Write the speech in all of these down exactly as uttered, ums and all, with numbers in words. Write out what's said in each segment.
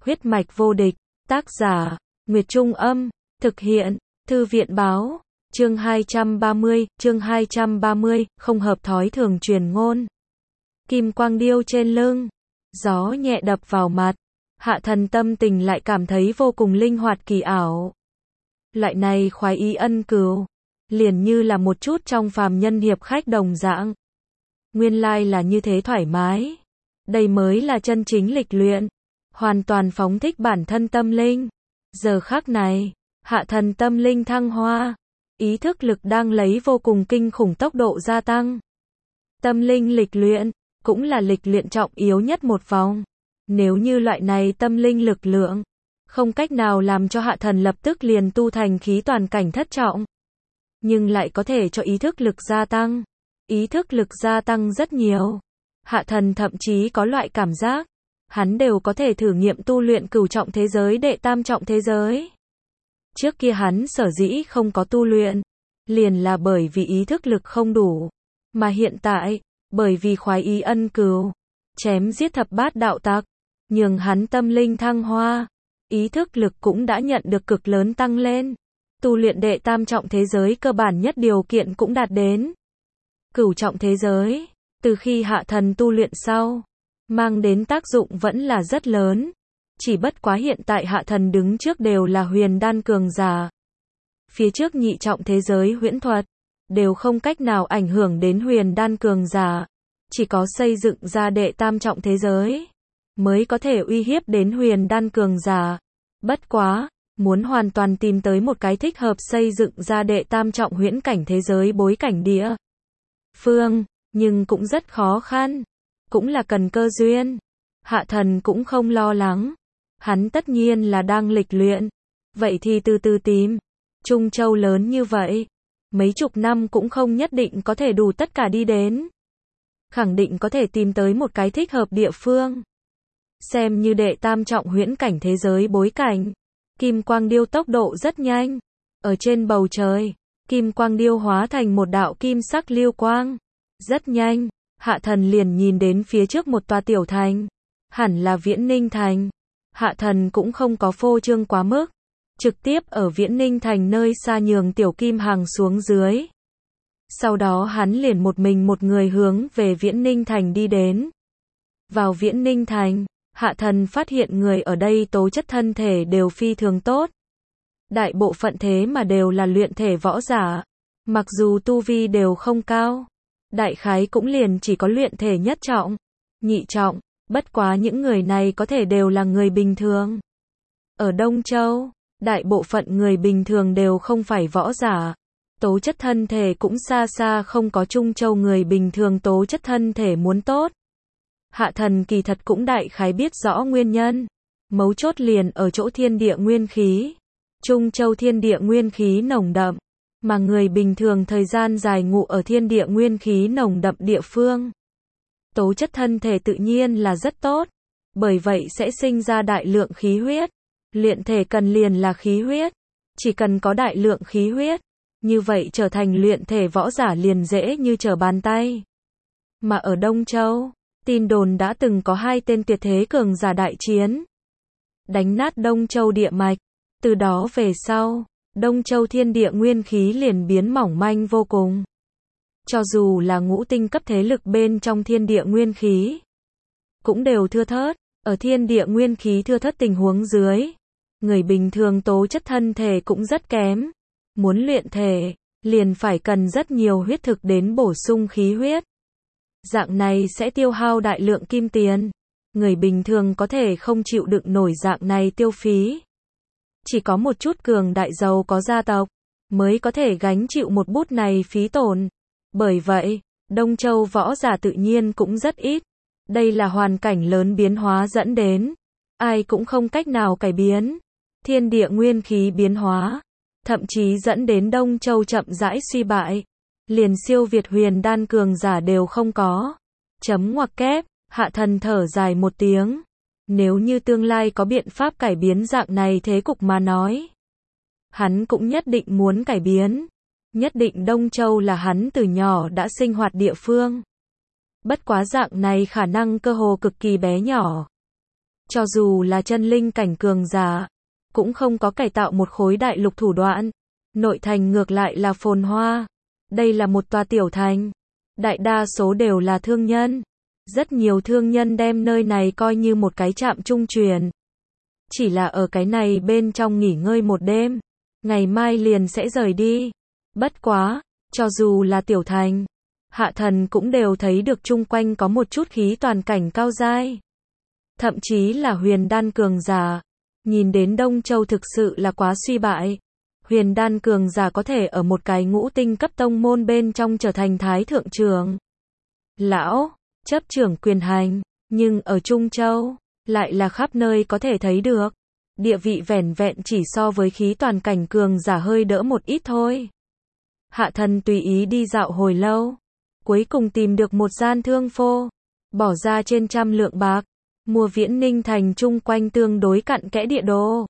Huyết mạch vô địch, tác giả, Nguyệt Trung Âm, thực hiện, Thư viện Báo, chương hai trăm ba mươi, chương hai trăm ba mươi, không hợp thói thường truyền ngôn. Kim quang điêu trên lưng, gió nhẹ đập vào mặt, Hạ Thần tâm tình lại cảm thấy vô cùng linh hoạt kỳ ảo. Loại này khoái ý ân cừu, liền như là một chút trong phàm nhân hiệp khách đồng dạng. Nguyên lai là như thế thoải mái. Đây mới là chân chính lịch luyện, hoàn toàn phóng thích bản thân tâm linh. Giờ khắc này, Hạ Thần tâm linh thăng hoa, ý thức lực đang lấy vô cùng kinh khủng tốc độ gia tăng. Tâm linh lịch luyện, cũng là lịch luyện trọng yếu nhất một vòng. Nếu như loại này tâm linh lực lượng, không cách nào làm cho Hạ Thần lập tức liền tu thành khí toàn cảnh thất trọng, nhưng lại có thể cho ý thức lực gia tăng. Ý thức lực gia tăng rất nhiều. Hạ Thần thậm chí có loại cảm giác, hắn đều có thể thử nghiệm tu luyện cửu trọng thế giới đệ tam trọng thế giới. Trước kia hắn sở dĩ không có tu luyện, liền là bởi vì ý thức lực không đủ. Mà hiện tại, bởi vì khoái ý ân cừu, chém giết thập bát đạo tặc, nhường hắn tâm linh thăng hoa, ý thức lực cũng đã nhận được cực lớn tăng lên. Tu luyện đệ tam trọng thế giới cơ bản nhất điều kiện cũng đạt đến. Cửu trọng thế giới, từ khi Hạ Thần tu luyện sau, mang đến tác dụng vẫn là rất lớn. Chỉ bất quá hiện tại Hạ Thần đứng trước đều là huyền đan cường giả. Phía trước nhị trọng thế giới huyễn thuật, đều không cách nào ảnh hưởng đến huyền đan cường giả. Chỉ có xây dựng ra đệ tam trọng thế giới, mới có thể uy hiếp đến huyền đan cường giả. Bất quá, muốn hoàn toàn tìm tới một cái thích hợp xây dựng ra đệ tam trọng huyễn cảnh thế giới bối cảnh địa phương, nhưng cũng rất khó khăn, cũng là cần cơ duyên. Hạ Thần cũng không lo lắng, hắn tất nhiên là đang lịch luyện, vậy thì từ từ tìm. Trung Châu lớn như vậy, mấy chục năm cũng không nhất định có thể đủ tất cả đi đến. Khẳng định có thể tìm tới một cái thích hợp địa phương. Xem như đệ tam trọng huyễn cảnh thế giới bối cảnh, kim quang điêu tốc độ rất nhanh. Ở trên bầu trời, kim quang điêu hóa thành một đạo kim sắc lưu quang. Rất nhanh, Hạ Thần liền nhìn đến phía trước một tòa tiểu thành. Hẳn là Viễn Ninh Thành. Hạ Thần cũng không có phô trương quá mức, trực tiếp ở Viễn Ninh Thành nơi xa nhường tiểu kim hàng xuống dưới. Sau đó hắn liền một mình một người hướng về Viễn Ninh Thành đi đến. Vào Viễn Ninh Thành, Hạ Thần phát hiện người ở đây tố chất thân thể đều phi thường tốt. Đại bộ phận thế mà đều là luyện thể võ giả. Mặc dù tu vi đều không cao, đại khái cũng liền chỉ có luyện thể nhất trọng, nhị trọng, bất quá những người này có thể đều là người bình thường. Ở Đông Châu, đại bộ phận người bình thường đều không phải võ giả. Tố chất thân thể cũng xa xa không có Trung Châu người bình thường tố chất thân thể muốn tốt. Hạ Thần kỳ thật cũng đại khái biết rõ nguyên nhân. Mấu chốt liền ở chỗ thiên địa nguyên khí. Trung Châu thiên địa nguyên khí nồng đậm, mà người bình thường thời gian dài ngụ ở thiên địa nguyên khí nồng đậm địa phương. Tố chất thân thể tự nhiên là rất tốt, bởi vậy sẽ sinh ra đại lượng khí huyết. Luyện thể cần liền là khí huyết. Chỉ cần có đại lượng khí huyết, như vậy trở thành luyện thể võ giả liền dễ như trở bàn tay. Mà ở Đông Châu, tin đồn đã từng có hai tên tuyệt thế cường giả đại chiến, đánh nát Đông Châu địa mạch. Từ đó về sau, Đông Châu thiên địa nguyên khí liền biến mỏng manh vô cùng. Cho dù là ngũ tinh cấp thế lực bên trong thiên địa nguyên khí, cũng đều thưa thớt. Ở thiên địa nguyên khí thưa thớt tình huống dưới, người bình thường tố chất thân thể cũng rất kém. Muốn luyện thể, liền phải cần rất nhiều huyết thực đến bổ sung khí huyết. Dạng này sẽ tiêu hao đại lượng kim tiền. Người bình thường có thể không chịu đựng nổi dạng này tiêu phí. Chỉ có một chút cường đại giàu có gia tộc, mới có thể gánh chịu một bút này phí tổn. Bởi vậy, Đông Châu võ giả tự nhiên cũng rất ít. Đây là hoàn cảnh lớn biến hóa dẫn đến. Ai cũng không cách nào cải biến. Thiên địa nguyên khí biến hóa, thậm chí dẫn đến Đông Châu chậm rãi suy bại. Liền siêu việt huyền đan cường giả đều không có. Chấm ngoặc kép, Hạ Thần thở dài một tiếng. Nếu như tương lai có biện pháp cải biến dạng này thế cục mà nói, hắn cũng nhất định muốn cải biến. Nhất định Đông Châu là hắn từ nhỏ đã sinh hoạt địa phương. Bất quá dạng này khả năng cơ hồ cực kỳ bé nhỏ. cho dù là chân linh cảnh cường giả, cũng không có cải tạo một khối đại lục thủ đoạn. Nội thành ngược lại là phồn hoa. Đây là một tòa tiểu thành. Đại đa số đều là thương nhân. Rất nhiều thương nhân đem nơi này coi như một cái trạm trung chuyển. Chỉ là ở cái này bên trong nghỉ ngơi một đêm. Ngày mai liền sẽ rời đi. Bất quá, cho dù là tiểu thành, Hạ Thần cũng đều thấy được chung quanh có một chút khí toàn cảnh cao giai. Thậm chí là huyền đan cường giả. Nhìn đến Đông Châu thực sự là quá suy bại. Huyền đan cường giả có thể ở một cái ngũ tinh cấp tông môn bên trong trở thành thái thượng trưởng lão, chấp trưởng quyền hành, nhưng ở Trung Châu, lại là khắp nơi có thể thấy được. Địa vị vẻn vẹn chỉ so với khí toàn cảnh cường giả hơi đỡ một ít thôi. Hạ Thần tùy ý đi dạo hồi lâu, cuối cùng tìm được một gian thương phô, bỏ ra trên trăm lượng bạc, mua Viễn Ninh thành chung quanh tương đối cặn kẽ địa đồ.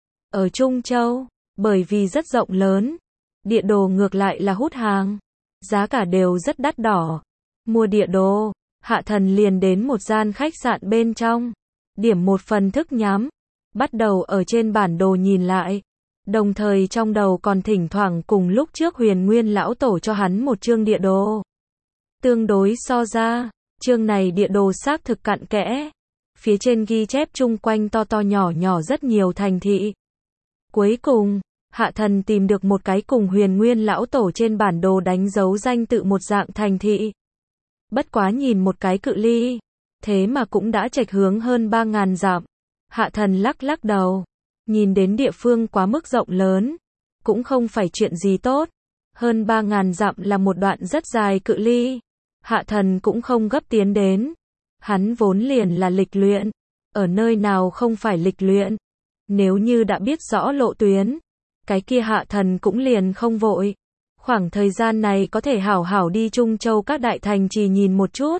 Ở Trung Châu, bởi vì rất rộng lớn, địa đồ ngược lại là hút hàng, giá cả đều rất đắt đỏ. Mua địa đồ, Hạ Thần liền đến một gian khách sạn bên trong, điểm một phần thức nhắm, bắt đầu ở trên bản đồ nhìn lại, đồng thời trong đầu còn thỉnh thoảng cùng lúc trước Huyền Nguyên lão tổ cho hắn một chương địa đồ. Tương đối so ra, chương này địa đồ xác thực cặn kẽ, phía trên ghi chép chung quanh to to nhỏ nhỏ rất nhiều thành thị. Cuối cùng, Hạ Thần tìm được một cái cùng Huyền Nguyên lão tổ trên bản đồ đánh dấu danh tự một dạng thành thị. Bất quá nhìn một cái cự ly, thế mà cũng đã chệch hướng hơn ba ngàn dặm. Hạ Thần lắc lắc đầu, nhìn đến địa phương quá mức rộng lớn, cũng không phải chuyện gì tốt. Hơn ba ngàn dặm là một đoạn rất dài cự ly. Hạ Thần cũng không gấp tiến đến. Hắn vốn liền là lịch luyện, ở nơi nào không phải lịch luyện. Nếu như đã biết rõ lộ tuyến, cái kia Hạ Thần cũng liền không vội. Khoảng thời gian này có thể hảo hảo đi Trung Châu các đại thành trì nhìn một chút.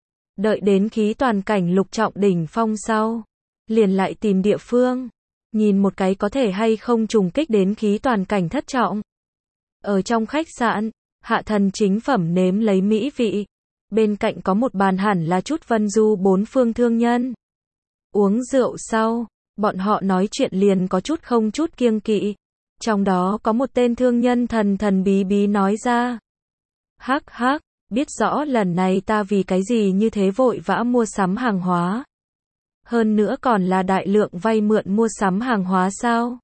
Đợi đến khí toàn cảnh lục trọng đỉnh phong sau, liền lại tìm địa phương, nhìn một cái có thể hay không trùng kích đến khí toàn cảnh thất trọng. Ở trong khách sạn, Hạ Thần chính phẩm nếm lấy mỹ vị. Bên cạnh có một bàn hẳn là chút vân du bốn phương thương nhân. Uống rượu sau, bọn họ nói chuyện liền có chút không chút kiêng kỵ. Trong đó có một tên thương nhân thần thần bí bí nói ra. Hắc hắc, biết rõ lần này ta vì cái gì như thế vội vã mua sắm hàng hóa. Hơn nữa còn là đại lượng vay mượn mua sắm hàng hóa sao?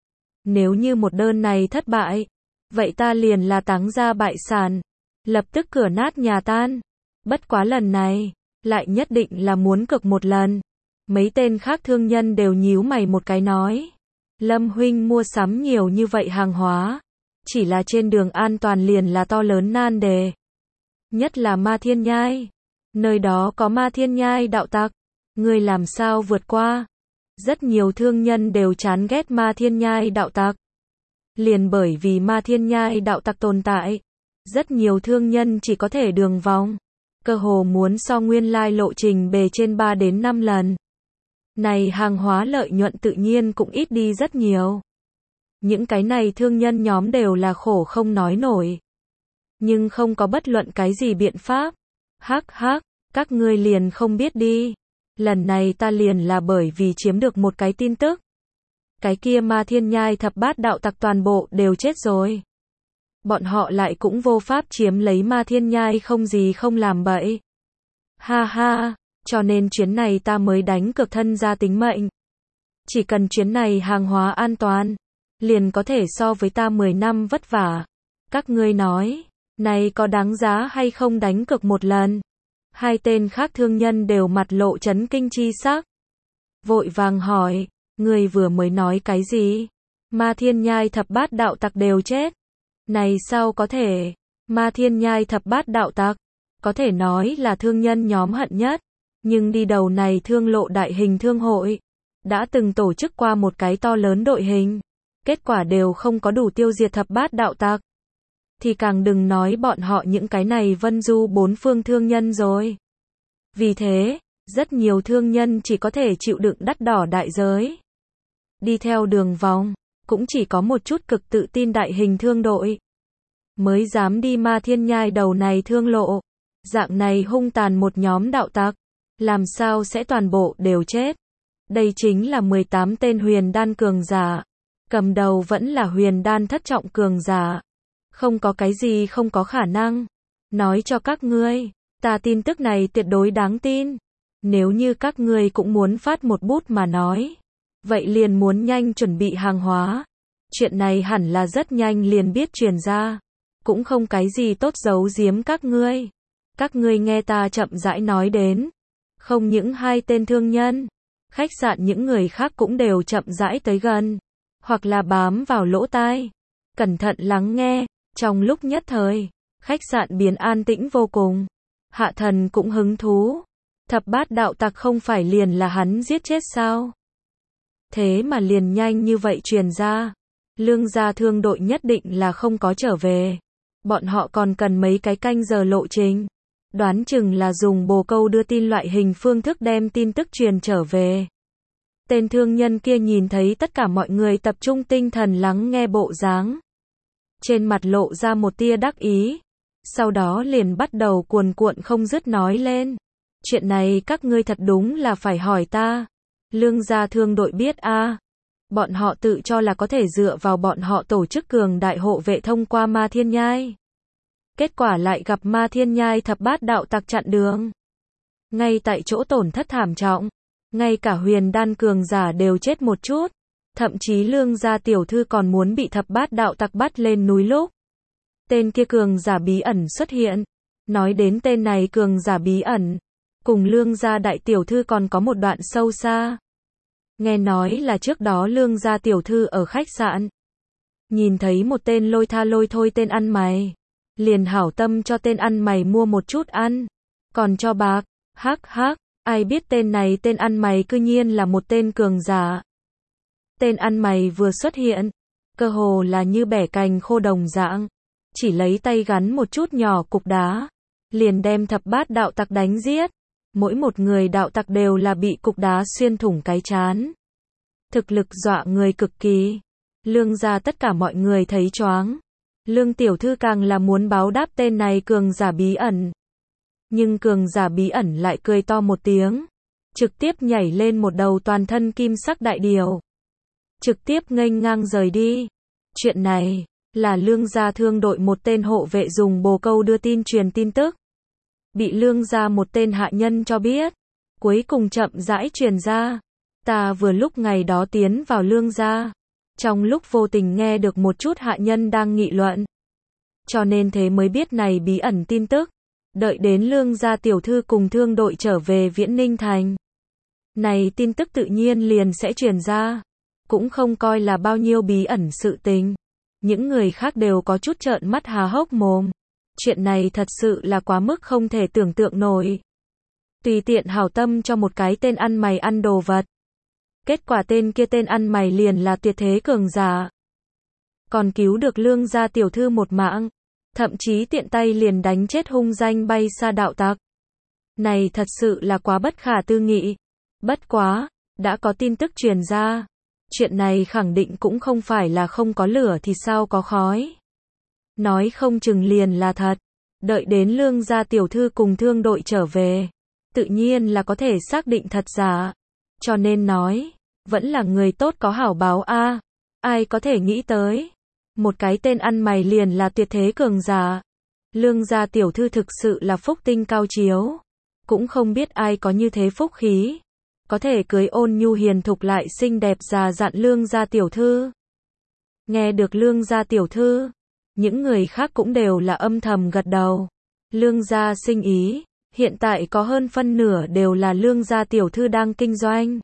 Nếu như một đơn này thất bại, vậy ta liền là táng ra bại sản, lập tức cửa nát nhà tan. Bất quá lần này, lại nhất định là muốn cực một lần. Mấy tên khác thương nhân đều nhíu mày một cái nói. Lâm huynh mua sắm nhiều như vậy hàng hóa, chỉ là trên đường an toàn liền là to lớn nan đề. Nhất là Ma Thiên Nhai, nơi đó có Ma Thiên Nhai đạo tặc, ngươi làm sao vượt qua? Rất nhiều thương nhân đều chán ghét Ma Thiên Nhai đạo tặc. Liền bởi vì Ma Thiên Nhai đạo tặc tồn tại, rất nhiều thương nhân chỉ có thể đường vòng, cơ hồ muốn so nguyên lai lộ trình bề trên ba đến năm lần. Này hàng hóa lợi nhuận tự nhiên cũng ít đi rất nhiều. Những cái này thương nhân nhóm đều là khổ không nói nổi. Nhưng không có bất luận cái gì biện pháp. Hắc hắc, các ngươi liền không biết đi. Lần này ta liền là bởi vì chiếm được một cái tin tức. Cái kia Ma Thiên Nhai thập bát đạo tặc toàn bộ đều chết rồi. Bọn họ lại cũng vô pháp chiếm lấy Ma Thiên Nhai không gì không làm bậy. Ha ha. Cho nên chuyến này ta mới đánh cược thân ra tính mệnh. Chỉ cần chuyến này hàng hóa an toàn, liền có thể so với ta mười năm vất vả. Các ngươi nói, này có đáng giá hay không đánh cược một lần? Hai tên khác thương nhân đều mặt lộ chấn kinh chi sắc. Vội vàng hỏi, ngươi vừa mới nói cái gì? Ma Thiên Nhai thập bát đạo tặc đều chết. Này sao có thể? Ma Thiên Nhai thập bát đạo tặc, có thể nói là thương nhân nhóm hận nhất. Nhưng đi đầu này thương lộ đại hình thương hội, đã từng tổ chức qua một cái to lớn đội hình, kết quả đều không có đủ tiêu diệt thập bát đạo tặc. Thì càng đừng nói bọn họ những cái này vân du bốn phương thương nhân rồi. Vì thế, rất nhiều thương nhân chỉ có thể chịu đựng đắt đỏ đại giới. Đi theo đường vòng, cũng chỉ có một chút cực tự tin đại hình thương đội mới dám đi Ma Thiên Nhai đầu này thương lộ. Dạng này hung tàn một nhóm đạo tặc, làm sao sẽ toàn bộ đều chết? Đây chính là mười tám tên huyền đan cường giả. Cầm đầu vẫn là huyền đan thất trọng cường giả. Không có cái gì không có khả năng. Nói cho các ngươi, ta tin tức này tuyệt đối đáng tin. Nếu như các ngươi cũng muốn phát một bút mà nói, vậy liền muốn nhanh chuẩn bị hàng hóa. Chuyện này hẳn là rất nhanh liền biết truyền ra. Cũng không cái gì tốt giấu giếm các ngươi. Các ngươi nghe ta chậm rãi nói đến. Không những hai tên thương nhân, khách sạn những người khác cũng đều chậm rãi tới gần. Hoặc là bám vào lỗ tai. Cẩn thận lắng nghe. Trong lúc nhất thời, khách sạn biến an tĩnh vô cùng. Hạ thần cũng hứng thú. Thập bát đạo tặc không phải liền là hắn giết chết sao? Thế mà liền nhanh như vậy truyền ra. Lương gia thương đội nhất định là không có trở về. Bọn họ còn cần mấy cái canh giờ lộ trình. Đoán chừng là dùng bồ câu đưa tin loại hình phương thức đem tin tức truyền trở về. Tên thương nhân kia nhìn thấy tất cả mọi người tập trung tinh thần lắng nghe bộ dáng. Trên mặt lộ ra một tia đắc ý. Sau đó liền bắt đầu cuồn cuộn không dứt nói lên. Chuyện này các ngươi thật đúng là phải hỏi ta. Lương gia thương đội biết a à. Bọn họ tự cho là có thể dựa vào bọn họ tổ chức cường đại hộ vệ thông qua Ma Thiên Nhai. Kết quả lại gặp Ma Thiên Nhai thập bát đạo tặc chặn đường. Ngay tại chỗ tổn thất thảm trọng. Ngay cả huyền đan cường giả đều chết một chút. Thậm chí lương gia tiểu thư còn muốn bị thập bát đạo tặc bắt lên núi lúc. Tên kia cường giả bí ẩn xuất hiện. Nói đến tên này cường giả bí ẩn. Cùng lương gia đại tiểu thư còn có một đoạn sâu xa. Nghe nói là trước đó lương gia tiểu thư ở khách sạn. Nhìn thấy một tên lôi tha lôi thôi tên ăn mày. Liền hảo tâm cho tên ăn mày mua một chút ăn. Còn cho bạc. Hắc hắc. Ai biết tên này tên ăn mày cư nhiên là một tên cường giả. Tên ăn mày vừa xuất hiện. Cơ hồ là như bẻ cành khô đồng dạng. Chỉ lấy tay gắn một chút nhỏ cục đá. Liền đem thập bát đạo tặc đánh giết. Mỗi một người đạo tặc đều là bị cục đá xuyên thủng cái trán. Thực lực dọa người cực kỳ. Lương gia tất cả mọi người thấy choáng. Lương tiểu thư càng là muốn báo đáp tên này cường giả bí ẩn. Nhưng cường giả bí ẩn lại cười to một tiếng. Trực tiếp nhảy lên một đầu toàn thân kim sắc đại điều. Trực tiếp nghênh ngang rời đi. Chuyện này, là lương gia thương đội một tên hộ vệ dùng bồ câu đưa tin truyền tin tức. Bị lương gia một tên hạ nhân cho biết. Cuối cùng chậm rãi truyền ra. Ta vừa lúc ngày đó tiến vào lương gia. Trong lúc vô tình nghe được một chút hạ nhân đang nghị luận. Cho nên thế mới biết này bí ẩn tin tức. Đợi đến lương gia tiểu thư cùng thương đội trở về Viễn Ninh Thành. Này tin tức tự nhiên liền sẽ truyền ra. Cũng không coi là bao nhiêu bí ẩn sự tình. Những người khác đều có chút trợn mắt há hốc mồm. Chuyện này thật sự là quá mức không thể tưởng tượng nổi. Tùy tiện hảo tâm cho một cái tên ăn mày ăn đồ vật. Kết quả tên kia tên ăn mày liền là tuyệt thế cường giả. Còn cứu được lương gia tiểu thư một mạng. Thậm chí tiện tay liền đánh chết hung danh bay xa đạo tặc. Này thật sự là quá bất khả tư nghị. Bất quá, đã có tin tức truyền ra. Chuyện này khẳng định cũng không phải là không có lửa thì sao có khói. Nói không chừng liền là thật. Đợi đến lương gia tiểu thư cùng thương đội trở về. Tự nhiên là có thể xác định thật giả. Cho nên nói, vẫn là người tốt có hảo báo a. Ai có thể nghĩ tới. Một cái tên ăn mày liền là tuyệt thế cường giả. Lương gia tiểu thư thực sự là phúc tinh cao chiếu. Cũng không biết ai có như thế phúc khí. Có thể cưới ôn nhu hiền thục lại xinh đẹp già dặn lương gia tiểu thư. Nghe được lương gia tiểu thư. Những người khác cũng đều là âm thầm gật đầu. Lương gia sinh ý. Hiện tại có hơn phân nửa đều là lương gia tiểu thư đang kinh doanh.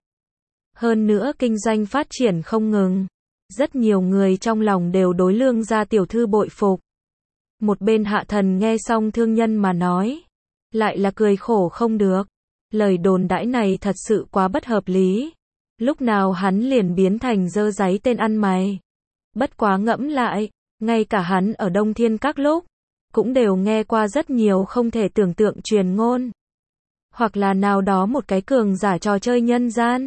Hơn nữa kinh doanh phát triển không ngừng. Rất nhiều người trong lòng đều đối lương gia tiểu thư bội phục. Một bên hạ thần nghe xong thương nhân mà nói. Lại là cười khổ không được. Lời đồn đãi này thật sự quá bất hợp lý. Lúc nào hắn liền biến thành dơ dáy tên ăn mày. Bất quá ngẫm lại, ngay cả hắn ở Đông Thiên các lúc, cũng đều nghe qua rất nhiều không thể tưởng tượng truyền ngôn. Hoặc là nào đó một cái cường giả trò chơi nhân gian.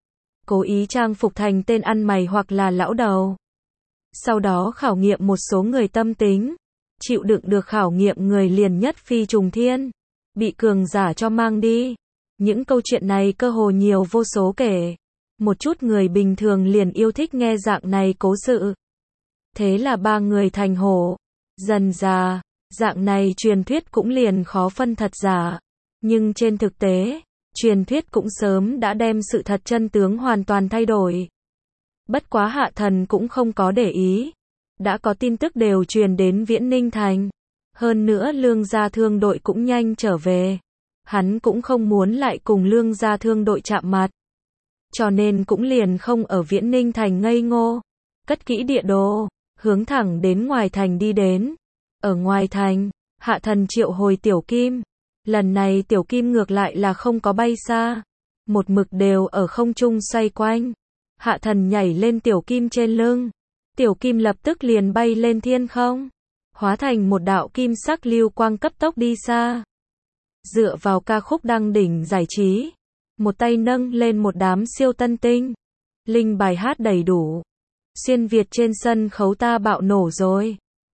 Cố ý trang phục thành tên ăn mày hoặc là lão đầu. Sau đó khảo nghiệm một số người tâm tính. Chịu đựng được khảo nghiệm người liền nhất phi trùng thiên. Bị cường giả cho mang đi. Những câu chuyện này cơ hồ nhiều vô số kể. Một chút người bình thường liền yêu thích nghe dạng này cố sự. Thế là ba người thành hổ. Dần dà, dạng này truyền thuyết cũng liền khó phân thật giả. Nhưng trên thực tế, truyền thuyết cũng sớm đã đem sự thật chân tướng hoàn toàn thay đổi. Bất quá Hạ Thần cũng không có để ý. Đã có tin tức đều truyền đến Viễn Ninh Thành. Hơn nữa Lương gia thương đội cũng nhanh trở về. Hắn cũng không muốn lại cùng Lương gia thương đội chạm mặt. Cho nên cũng liền không ở Viễn Ninh Thành ngây ngô. Cất kỹ địa đồ, hướng thẳng đến ngoài thành đi đến. Ở ngoài thành, Hạ Thần triệu hồi Tiểu Kim. Lần này Tiểu Kim ngược lại là không có bay xa. Một mực đều ở không trung xoay quanh. Hạ Thần nhảy lên Tiểu Kim trên lưng. Tiểu Kim lập tức liền bay lên thiên không. Hóa thành một đạo kim sắc lưu quang cấp tốc đi xa. Dựa vào ca khúc đăng đỉnh giải trí. Một tay nâng lên một đám siêu tân tinh. Linh bài hát đầy đủ. Xuyên Việt trên sân khấu ta bạo nổ rồi.